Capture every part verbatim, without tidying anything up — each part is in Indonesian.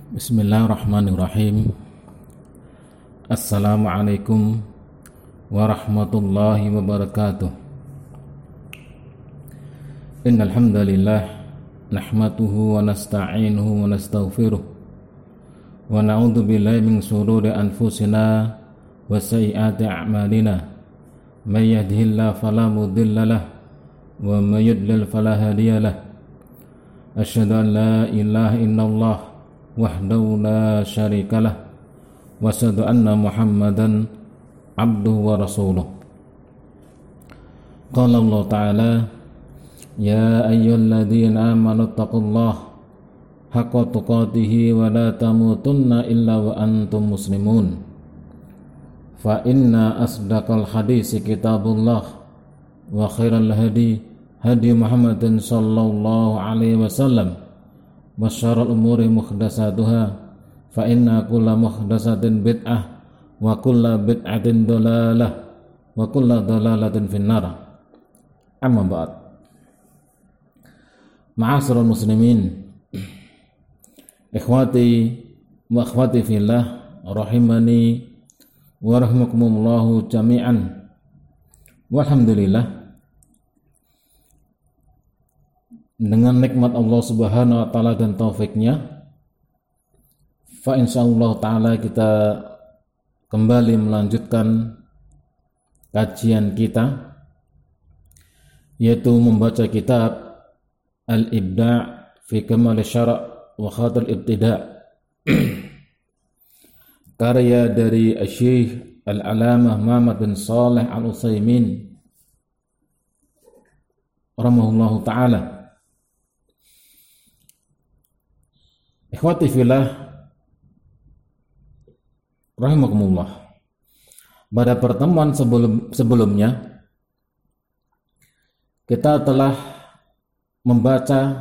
Bismillahirrahmanirrahim. Assalamualaikum warahmatullahi wabarakatuh. Innal hamdalillah nahmaduhu wa nasta'inuhu wa nastaghfiruh wa na'udzu billahi min shururi anfusina wa sayyiati a'malina. May yahdihillahu fala mudilla lahu wa may yudlil fala hadiya lahu. Asyhadu an la ilaha illallah wahdahu la syarikalah wa asyhadu anna Muhammadan abduhu wa rasuluh. Qala Allah Ta'ala, ya ayyuhalladzina amanu taqullaha haqqa tuqatih wa la tamutunna illa wa antum muslimun. Fa inna asdaqal hadisi kitabullah wa khairal hadi hadi Muhammadin sallallahu alaihi wasallam wa syarrul umuri muhdatsatuha fa inna kulla muhdatsatin bid'ah wa kulla bid'atin dhalalah wa kulla dhalalatin finnar. Amma ba'd. Ma'asyiral muslimin, ikhwati wa akhwati fillah, rahimani wa rahimakumullahu jami'an. Walhamdulillah, dengan nikmat Allah Subhanahu wa taala dan taufiknya, fa insyaallah taala kita kembali melanjutkan kajian kita, yaitu membaca kitab Al-Ibda' fi Kamal Syara' wa Khatul Ibtida' karya dari Syekh Al-Alamah Muhammad bin Shalih Al-Utsaimin rahimahullahu taala. Ikhwati fillah rahimakumullah. Pada pertemuan sebelum, sebelumnya kita telah membaca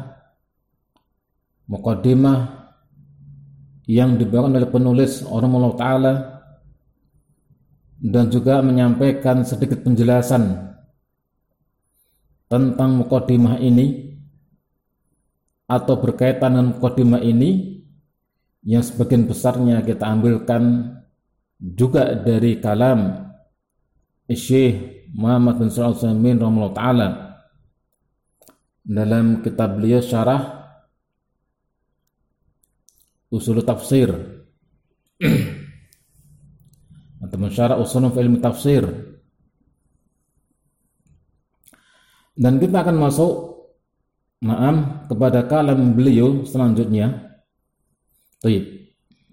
muqaddimah yang dibawakan oleh penulis rahimahullah ta'ala dan juga menyampaikan sedikit penjelasan tentang muqaddimah ini atau berkaitan dengan muqaddimah ini yang sebagian besarnya kita ambilkan juga dari kalam Syekh Muhammad bin Shalih Al-Utsaimin rahimahullah ta'ala dalam kitab beliau Syarah Ushul Tafsir atau Syarah Ushul Ilmi Tafsir, dan kita akan masuk Naam kepada kalam beliau selanjutnya. Baik.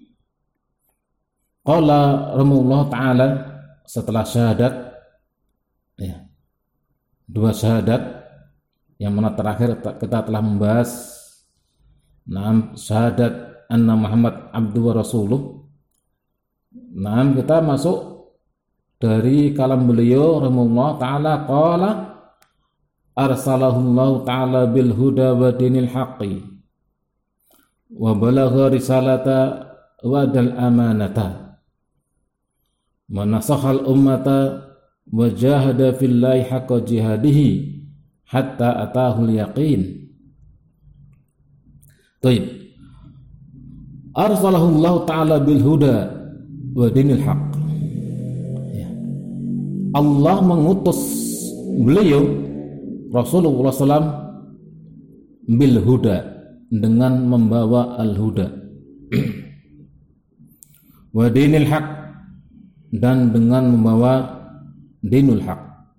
Qala rahimahullah ta'ala, setelah syahadat ya, dua syahadat yang mana terakhir kita telah membahas naam syahadat anna Muhammad abdu wa rasuluh. Naam kita masuk dari kalam beliau rahimahullah ta'ala. Qala arsalahullahu ta'ala bil huda wa dinil haqqi wa balagha risalata wa dal amanata wa nasakhal ummata wa jahada fillahi haqqa jihadihi hatta atahul yaqin. Baik. Arsalahullahu ta'ala bil huda wa dinil haqq. Allah mengutus beliau Rasulullah shallallahu alaihi wasallam bil huda, dengan membawa al-huda, wa dinil haq, dan dengan membawa dinul haq.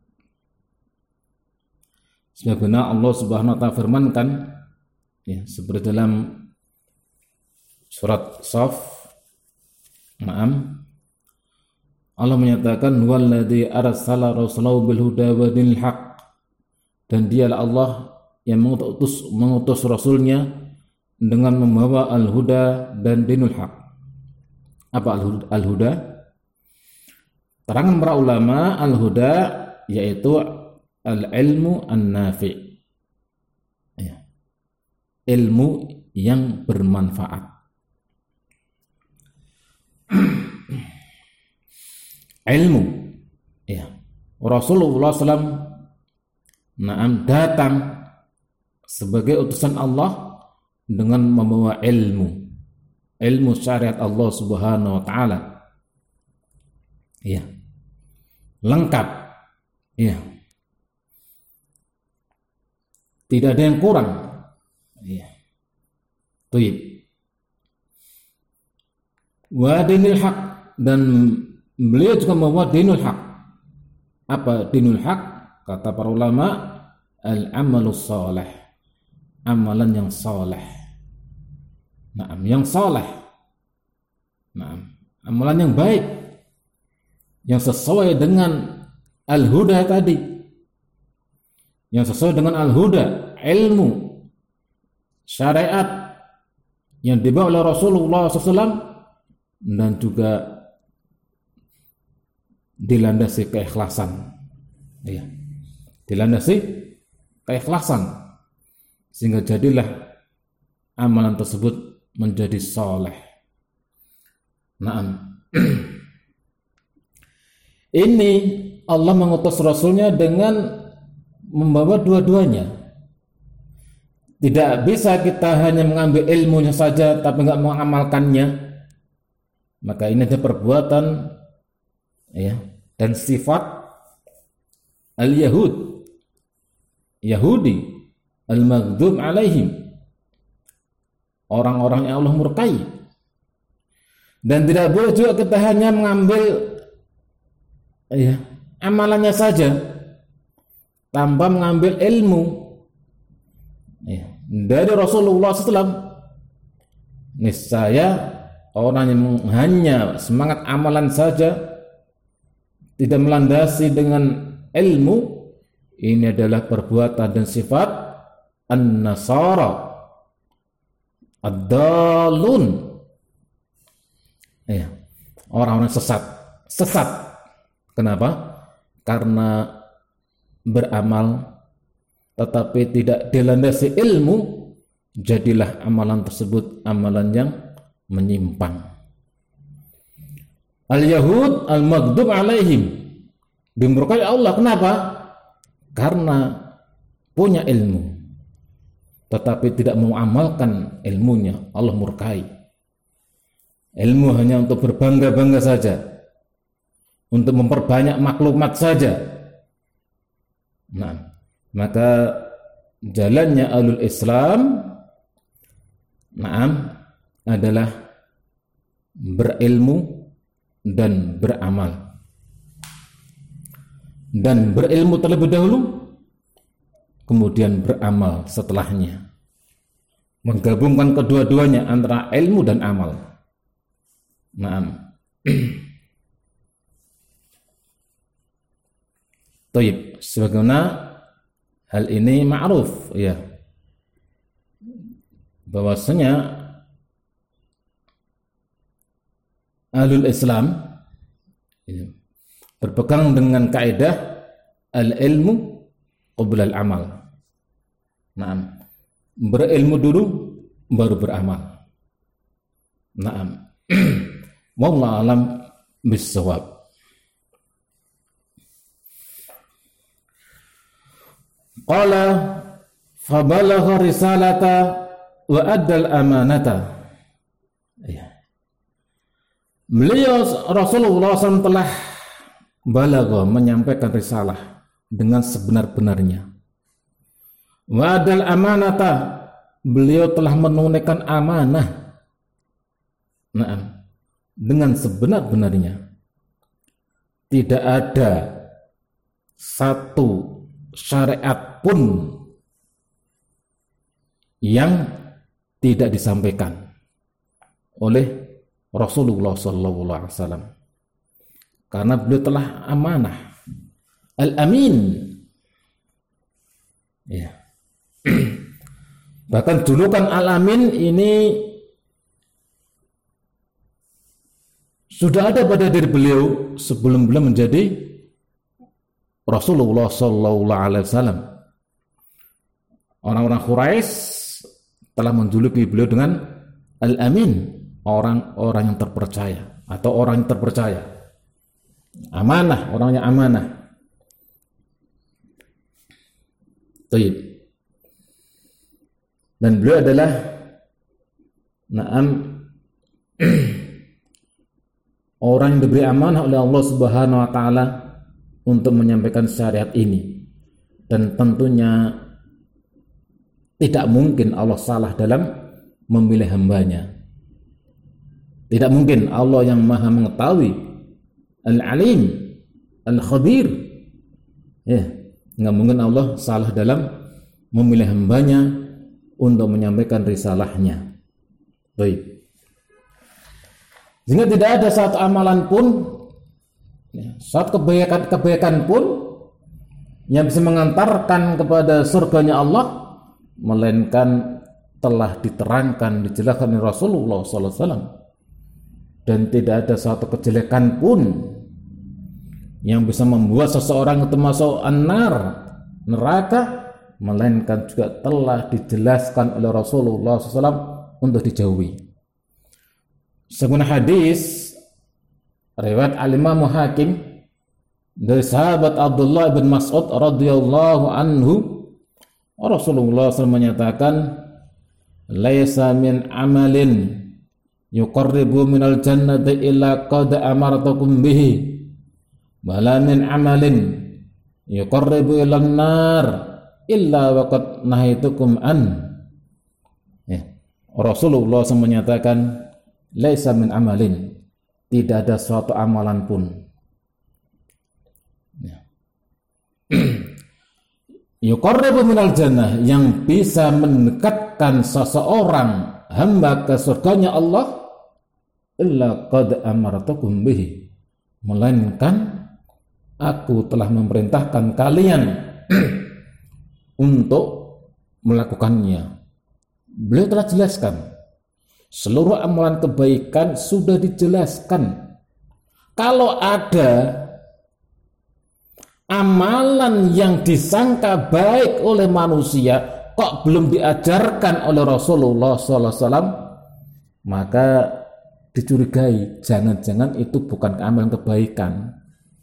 Sebagaimana Allah Subhanahu wa taala firmankan ya, seperti dalam surat Shaf, Naam, Allah menyatakan walladzi arsala rasulahu bil huda wa dinil haq, dan dialah Allah yang mengutus, mengutus Rasulnya dengan membawa al-huda dan dinul haq. Apa al-huda? Terangan para ulama, al-huda yaitu al-ilmu an-nafi', ya, ilmu yang bermanfaat. Ilmu, ya, Rasulullah shallallahu alaihi wasallam Naam datang sebagai utusan Allah dengan membawa ilmu. ilmu syariat Allah Subhanahu wa taala. Iya. Lengkap. Iya. Tidak ada yang kurang. Iya. Baik. Wa dinil haq, dan beliau juga membawa dinul haq. Apa dinul haq? Kata para ulama, al-amalus salih, amalan yang saleh. Naam, yang saleh. Naam, amalan yang baik, yang sesuai dengan al-huda tadi, yang sesuai dengan al-huda, ilmu syariat yang dibawa oleh Rasulullah shallallahu alaihi wasallam, dan juga dilandasi keikhlasan. Ya, dilandasi keikhlasan, sehingga jadilah amalan tersebut menjadi saleh. Naam. Ini Allah mengutus Rasulnya dengan membawa dua-duanya. Tidak bisa kita hanya mengambil ilmunya saja tapi enggak mengamalkannya. Maka ini ada perbuatan, ya, dan sifat al-Yahud, Yahudi, al-maghdub alaihim, orang-orang yang Allah murkai. Dan tidak boleh juga kita hanya mengambil, ya, amalannya saja tanpa mengambil ilmu, ya, dari Rasulullah shallallahu alaihi wasallam. Niscaya orang yang hanya semangat amalan saja, tidak melandasi dengan ilmu, ini adalah perbuatan dan sifat an-nasara ad-dallun, ya, orang-orang sesat. Sesat. Kenapa? Karena beramal tetapi tidak dilandasi ilmu, jadilah amalan tersebut amalan yang menyimpang. Al-Yahud al-maghdub alaihim, dimurkai Allah. Kenapa? Karena punya ilmu tetapi tidak mau amalkan ilmunya, Allah murkai. Ilmu hanya untuk berbangga-bangga saja, untuk memperbanyak maklumat saja. Nah, maka jalannya alul Islam, naam, adalah berilmu dan beramal. Dan berilmu terlebih dahulu, kemudian beramal setelahnya. Menggabungkan kedua-duanya antara ilmu dan amal. Naam. Taib, sebagaimana hal ini ma'ruf, ya, bahwasanya ahlul Islam, ya, berpegang dengan kaidah al-ilmu qabla al-amal. Naam. Berilmu dulu baru beramal. Naam. Wallahu a'lam bis-shawab. Qala fabalagha risalata wa addal amanata. Ya. Beliau Rasulullah shallallahu alaihi wasallam telah balagha, menyampaikan risalah dengan sebenar-benarnya. Wa addal amanata, beliau telah menunaikan amanah. Naam, dengan sebenar-benarnya. Tidak ada satu syariat pun yang tidak disampaikan oleh Rasulullah shallallahu alaihi wasallam, karena beliau telah amanah, al-amin, ya. Bahkan julukan al-amin ini sudah ada pada diri beliau sebelum beliau menjadi Rasulullah Sallallahu Alaihi Wasallam. Orang-orang Quraisy telah menjuluki beliau dengan Al-Amin, orang-orang yang terpercaya atau orang yang terpercaya, amanah, orangnya amanah. Taib. Dan beliau adalah naam orang yang diberi amanah oleh Allah Subhanahu wa taala untuk menyampaikan syariat ini. Dan tentunya tidak mungkin Allah salah dalam memilih hambanya. Tidak mungkin. Allah yang maha mengetahui, Al-Alim, Al-Khabir, ya, nggak mungkin Allah salah dalam memilih hambanya untuk menyampaikan risalahnya. Baik. Sehingga tidak ada satu amalan pun, ya, satu kebaikan kebaikan pun yang bisa mengantarkan kepada surganya Allah, melainkan telah diterangkan, dijelaskan oleh Rasulullah sallallahu alaihi wasallam. Dan tidak ada satu kejelekan pun yang bisa membuat seseorang itu masuk an-nar, neraka, melainkan juga telah dijelaskan oleh Rasulullah sallallahu alaihi wasallam untuk dijauhi. Sebuah hadis riwayat Al-Imam Hakim dari sahabat Abdullah bin Mas'ud radhiyallahu anhu, Rasulullah shallallahu alaihi wasallam menyatakan, laisa min amalin yuqarribu minal jannati illa qad amartukum bihi, bala min amalin yuqarribu ilan nar illa waqad nahaitukum an. Ya. Rasulullah shallallahu alaihi wasallam menyatakan, laisa min amalin, tidak ada suatu amalan pun, ya, yuqarribu minal jannah, yang bisa mendekatkan seseorang hamba ke surganya Allah, illa qad amartukum bihi, melainkan aku telah memerintahkan kalian untuk melakukannya. Beliau telah jelaskan seluruh amalan kebaikan, sudah dijelaskan. Kalau ada amalan yang disangka baik oleh manusia kok belum diajarkan oleh Rasulullah sallallahu alaihi wasallam, maka dicurigai jangan-jangan itu bukan amalan kebaikan,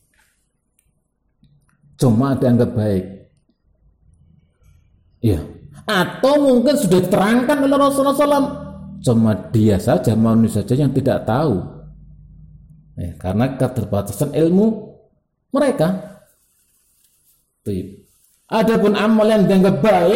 cuma dianggap baik, ya, atau mungkin sudah diterangkan oleh Rasulullah sallallahu alaihi wasallam, cuma dia saja, manusia saja yang tidak tahu, ya, karena keterbatasan ilmu mereka. Adapun amal yang dianggap baik,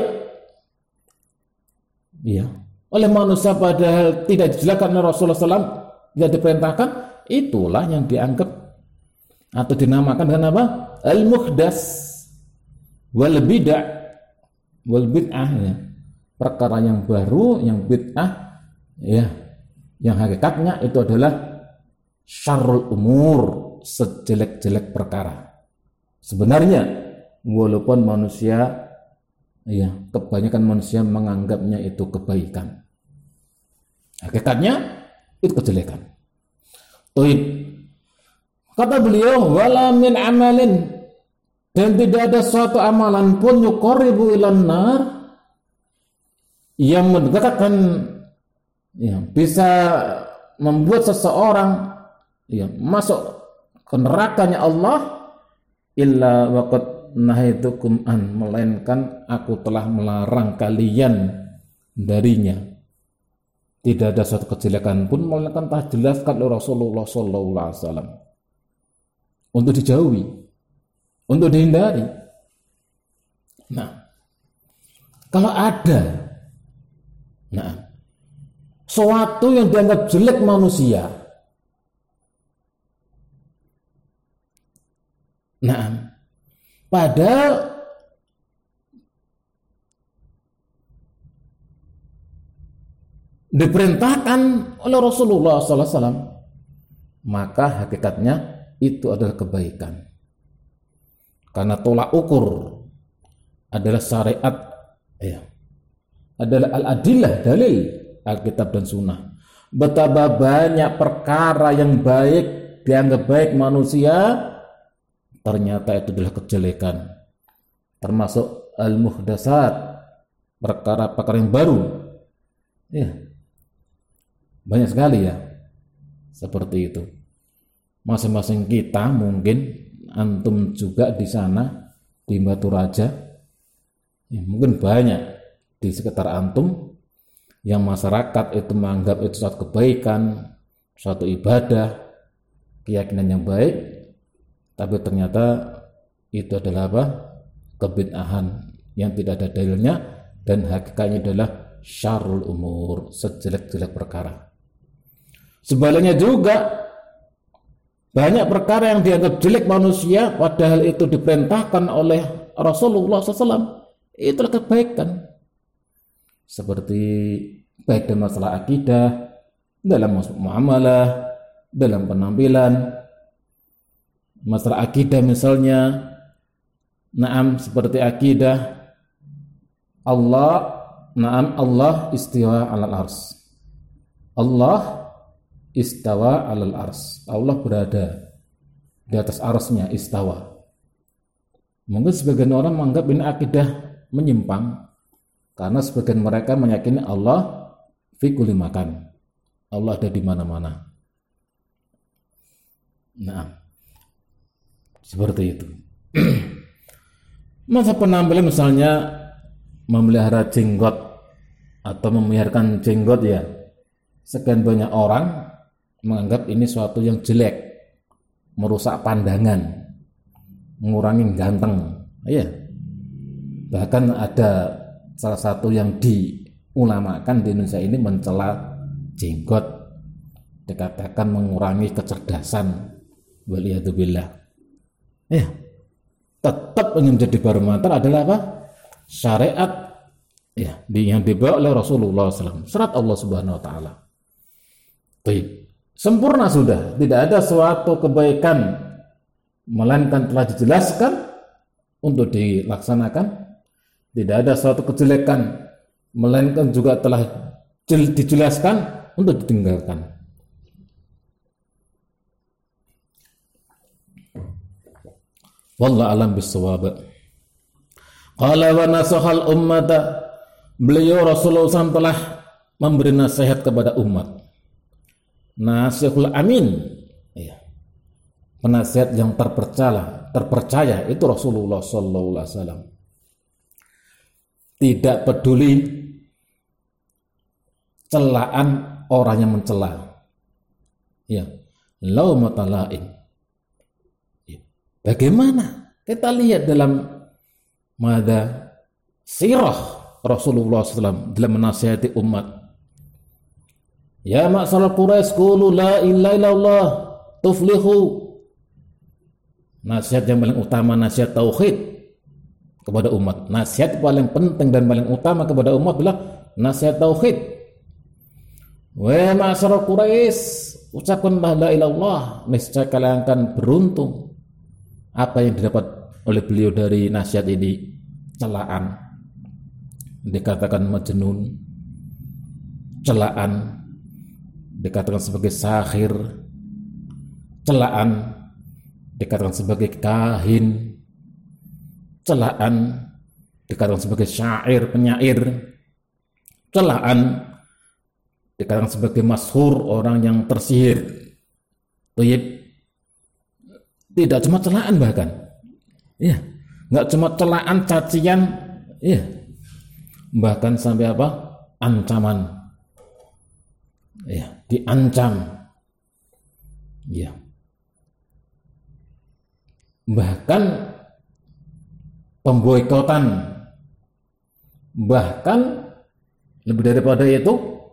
ya, oleh manusia padahal tidak dijelaskan oleh Rasulullah sallallahu alaihi wasallam, tidak diperintahkan, itulah yang dianggap atau dinamakan dengan apa? Al-muhdas wal bid'ah wal bid'ah, ya, perkara yang baru, yang bid'ah, ya, yang hakikatnya itu adalah syarrul umur, sejelek-jelek perkara. Sebenarnya walaupun manusia, ya, kebanyakan manusia menganggapnya itu kebaikan, hakikatnya itu kejelekan. Tuib. Kata beliau, wala min amalin, dan tidak ada suatu amalan pun yuqarribu ilan nar, yang mendekatkan, ya, bisa membuat seseorang, ya, masuk ke nerakanya Allah, illa waqad nahaitukum an, melainkan aku telah melarang kalian darinya. Tidak ada suatu kejelekan pun melainkan telah jelaskan oleh Rasulullah sallallahu alaihi wasallam untuk dijauhi, untuk dihindari. Nah, kalau ada, nah, suatu yang dianggap jelek manusia, nah, padahal diperintahkan oleh Rasulullah sallallahu alaihi wasallam, maka hakikatnya itu adalah kebaikan. Karena tolak ukur adalah syariat, ya, adalah al-adillah, dalil Alkitab dan Sunnah. Betapa banyak perkara yang baik, dianggap baik manusia, ternyata itu adalah kejelekan. Termasuk al-muhdasat, perkara-perkara yang baru, ya, banyak sekali, ya, seperti itu. Masing-masing kita, mungkin antum juga di sana di Batu Raja, ya, mungkin banyak di sekitar antum yang masyarakat itu menganggap itu suatu kebaikan, suatu ibadah, keyakinan yang baik, tapi ternyata itu adalah apa? Kebid'ahan yang tidak ada dalilnya, dan hakikatnya adalah syarrul umur, sejelek-jelek perkara. Sebaliknya juga banyak perkara yang dianggap jelek manusia, padahal itu diperintahkan oleh Rasulullah shallallahu alaihi wasallam, itulah kebaikan. Seperti baik dalam masalah akidah, dalam muamalah, dalam penampilan. Masalah akidah misalnya, naam seperti akidah Allah, naam Allah istiwa alal ars. Allah istawa alal ars. Allah berada di atas arsnya, istawa. Mungkin sebagian orang menganggap ini akidah menyimpang, karena sebagian mereka meyakini Allah fi kulli makan. Allah ada di mana-mana. Nah, seperti itu. Masa penampilan misalnya memelihara jenggot atau memeliharkan jenggot, ya sekian banyak orang menganggap ini suatu yang jelek, merusak pandangan, mengurangi ganteng. Ya, bahkan ada salah satu yang diulamakan di Indonesia ini mencela jenggot, dikatakan mengurangi kecerdasan. Waliyadzubillah. Ya, tetap yang menjadi barometer adalah apa? Syariat, ya, yang dibawa oleh Rasulullah shallallahu alaihi wasallam, syarat Allah Subhanahu Wa Taala. Baik, sempurna sudah, tidak ada suatu kebaikan melainkan telah dijelaskan untuk dilaksanakan, tidak ada suatu kejelekan melainkan juga telah dijelaskan untuk ditinggalkan. Wallahu a'lam bissawab. Qala wa nasahal ummata, beliau Rasulullah shallallahu alaihi wasallam telah memberi nasihat kepada umat. Nasihul amin, ya, penasihat yang terpercaya, terpercaya itu Rasulullah shallallahu alaihi wasallam. Tidak peduli celaan orang yang mencela, ya, laumatalain. Bagaimana? Kita lihat dalam mada sirah Rasulullah shallallahu alaihi wasallam dalam menasihati umat. Ya ma'syaral Quraisy, qulu la ilaha illallah tuflihu. Nasihat yang paling utama nasihat tauhid kepada umat. Nasihat paling penting dan paling utama kepada umat adalah nasihat tauhid. Wa ma'syaral Quraisy, ucapkanlah la ilaha illallah, niscaya kalian akan beruntung. Apa yang didapat oleh beliau dari nasihat ini? Celaan, dikatakan majnun, celaan dikatakan sebagai sahir, celaan dikatakan sebagai kahin, celaan dikatakan sebagai syair, penyair, celaan dikatakan sebagai masyhur, orang yang tersihir. Tuyib. Tidak cuma celaan, bahkan ya, nggak cuma celaan, cacian, ya, bahkan sampai apa? Ancaman, ya, diancam, ya, bahkan pemboikotan, bahkan lebih daripada itu,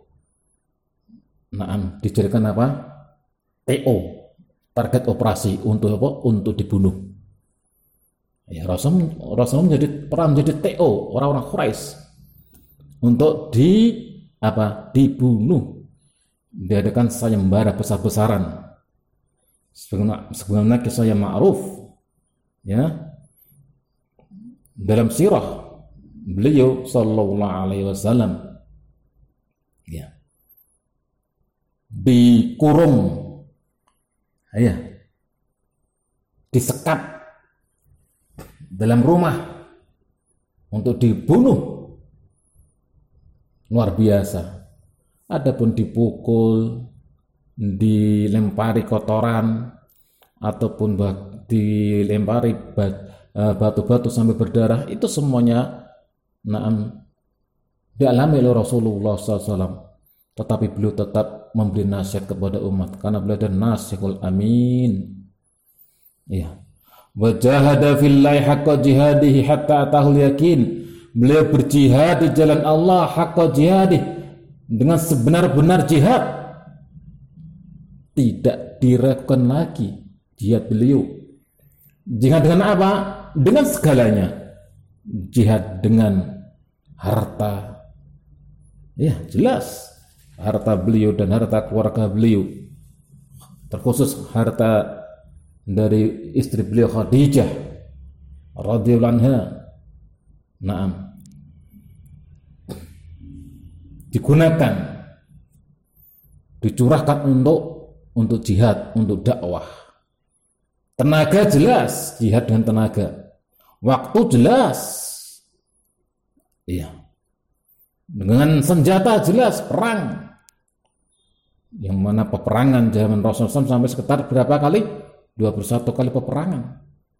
nah, dijadikan apa? T O, target operasi untuk apa? Untuk dibunuh. Ya, Rasul Rasul menjadi peran menjadi T O orang-orang Quraisy untuk di apa? Dibunuh. Diadakan sayembara besar-besaran. Sebagaimana, sebagaimana kisah yang ma'ruf, ya, dalam sirah beliau sallallahu alaihi wasallam, ya, dikurung, ya, disekap dalam rumah untuk dibunuh. Luar biasa. Adapun dipukul, dilempari kotoran, ataupun dilempari batu-batu sampai berdarah, itu semuanya naam dialami oleh Rasulullah shallallahu alaihi wasallam. tetapi beliau tetap memberi nasihat kepada umat karena beliau adalah nasihul amin. Ya. Wa jahada fillahi haqqa jihadihi hatta atahul yakin. Beliau berjihad di jalan Allah haqqa jihadih, dengan sebenar-benar jihad. Tidak diragukan lagi jihad beliau. Jihad dengan apa? Dengan segalanya. Jihad dengan harta. Ya, jelas. Harta beliau dan harta keluarga beliau, terkhusus harta dari istri beliau Khadijah radhiyallahu anha, naam, digunakan, dicurahkan untuk untuk jihad, untuk dakwah. Tenaga jelas, jihad dengan tenaga. Waktu jelas, iya. Dengan senjata jelas, perang. Yang mana peperangan zaman Rasulullah sampai sekitar berapa kali? dua puluh satu kali peperangan.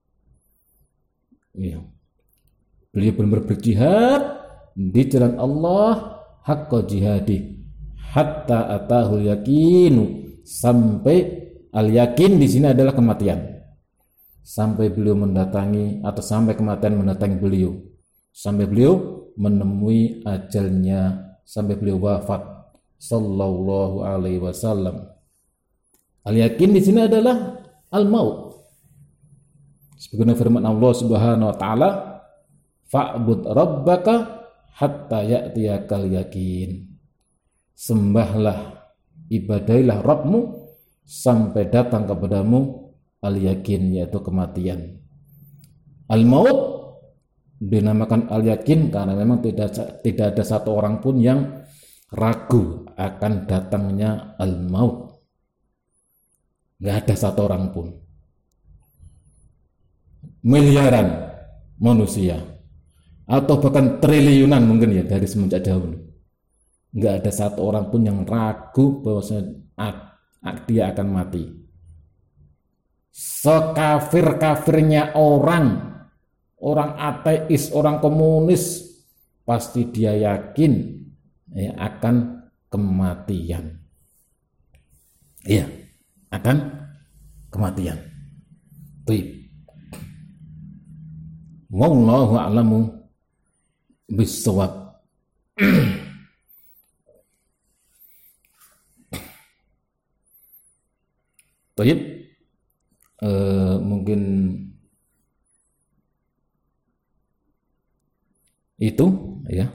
Iya. Beliau benar-benar berjihad di jalan Allah haqqa jihadi hatta atahul yakinu, sampai al yakin di sini adalah kematian. Sampai beliau mendatangi atau sampai kematian mendatangi beliau. Sampai beliau menemui ajalnya, sampai beliau wafat sallallahu alaihi wasallam. Al yakin di sini adalah al maut. Sebagaimana firman Allah Subhanahu wa taala, fa'bud rabbaka hatta ya'tiyakal yakin. Sembahlah, ibadailah Rabbmu sampai datang kepadamu al yakin, yaitu kematian. Al maut dinamakan al yakin karena memang tidak tidak ada satu orang pun yang ragu akan datangnya al maut. Nggak ada satu orang pun. Miliaran manusia atau bahkan triliunan mungkin ya dari semenjak dahulu, nggak ada satu orang pun yang ragu bahwa dia akan mati. Sekafir-kafirnya orang, orang ateis, orang komunis, pasti dia yakin ya, akan kematian. Iya, akan kematian. Baik. Wallahu a'lamu bis-shawab. Baik. Uh, mungkin itu ya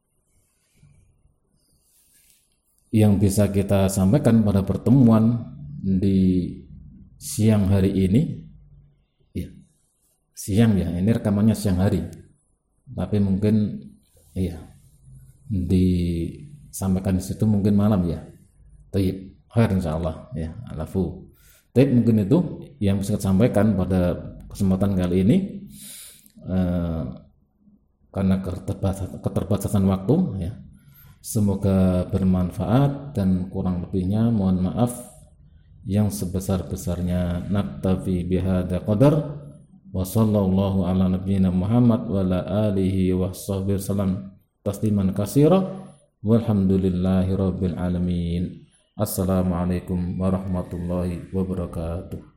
yang bisa kita sampaikan pada pertemuan di siang hari ini ya. Siang ya, ini rekamannya siang hari, tapi mungkin iya disampaikan di situ mungkin malam ya. Baik, khair insyaallah ya, alafu. Tapi mungkin itu yang bisa saya sampaikan pada kesempatan kali ini, eh, karena keterbatasan, keterbatasan waktu ya. Semoga bermanfaat dan kurang lebihnya mohon maaf yang sebesar-besarnya. Naktafi bihadza qadar wa sallallahu ala nabiyyina Muhammad wa ala alihi wa sahbihi wasallam tasliman katsira walhamdulillahi rabbil alamin. Assalamualaikum warahmatullahi wabarakatuh.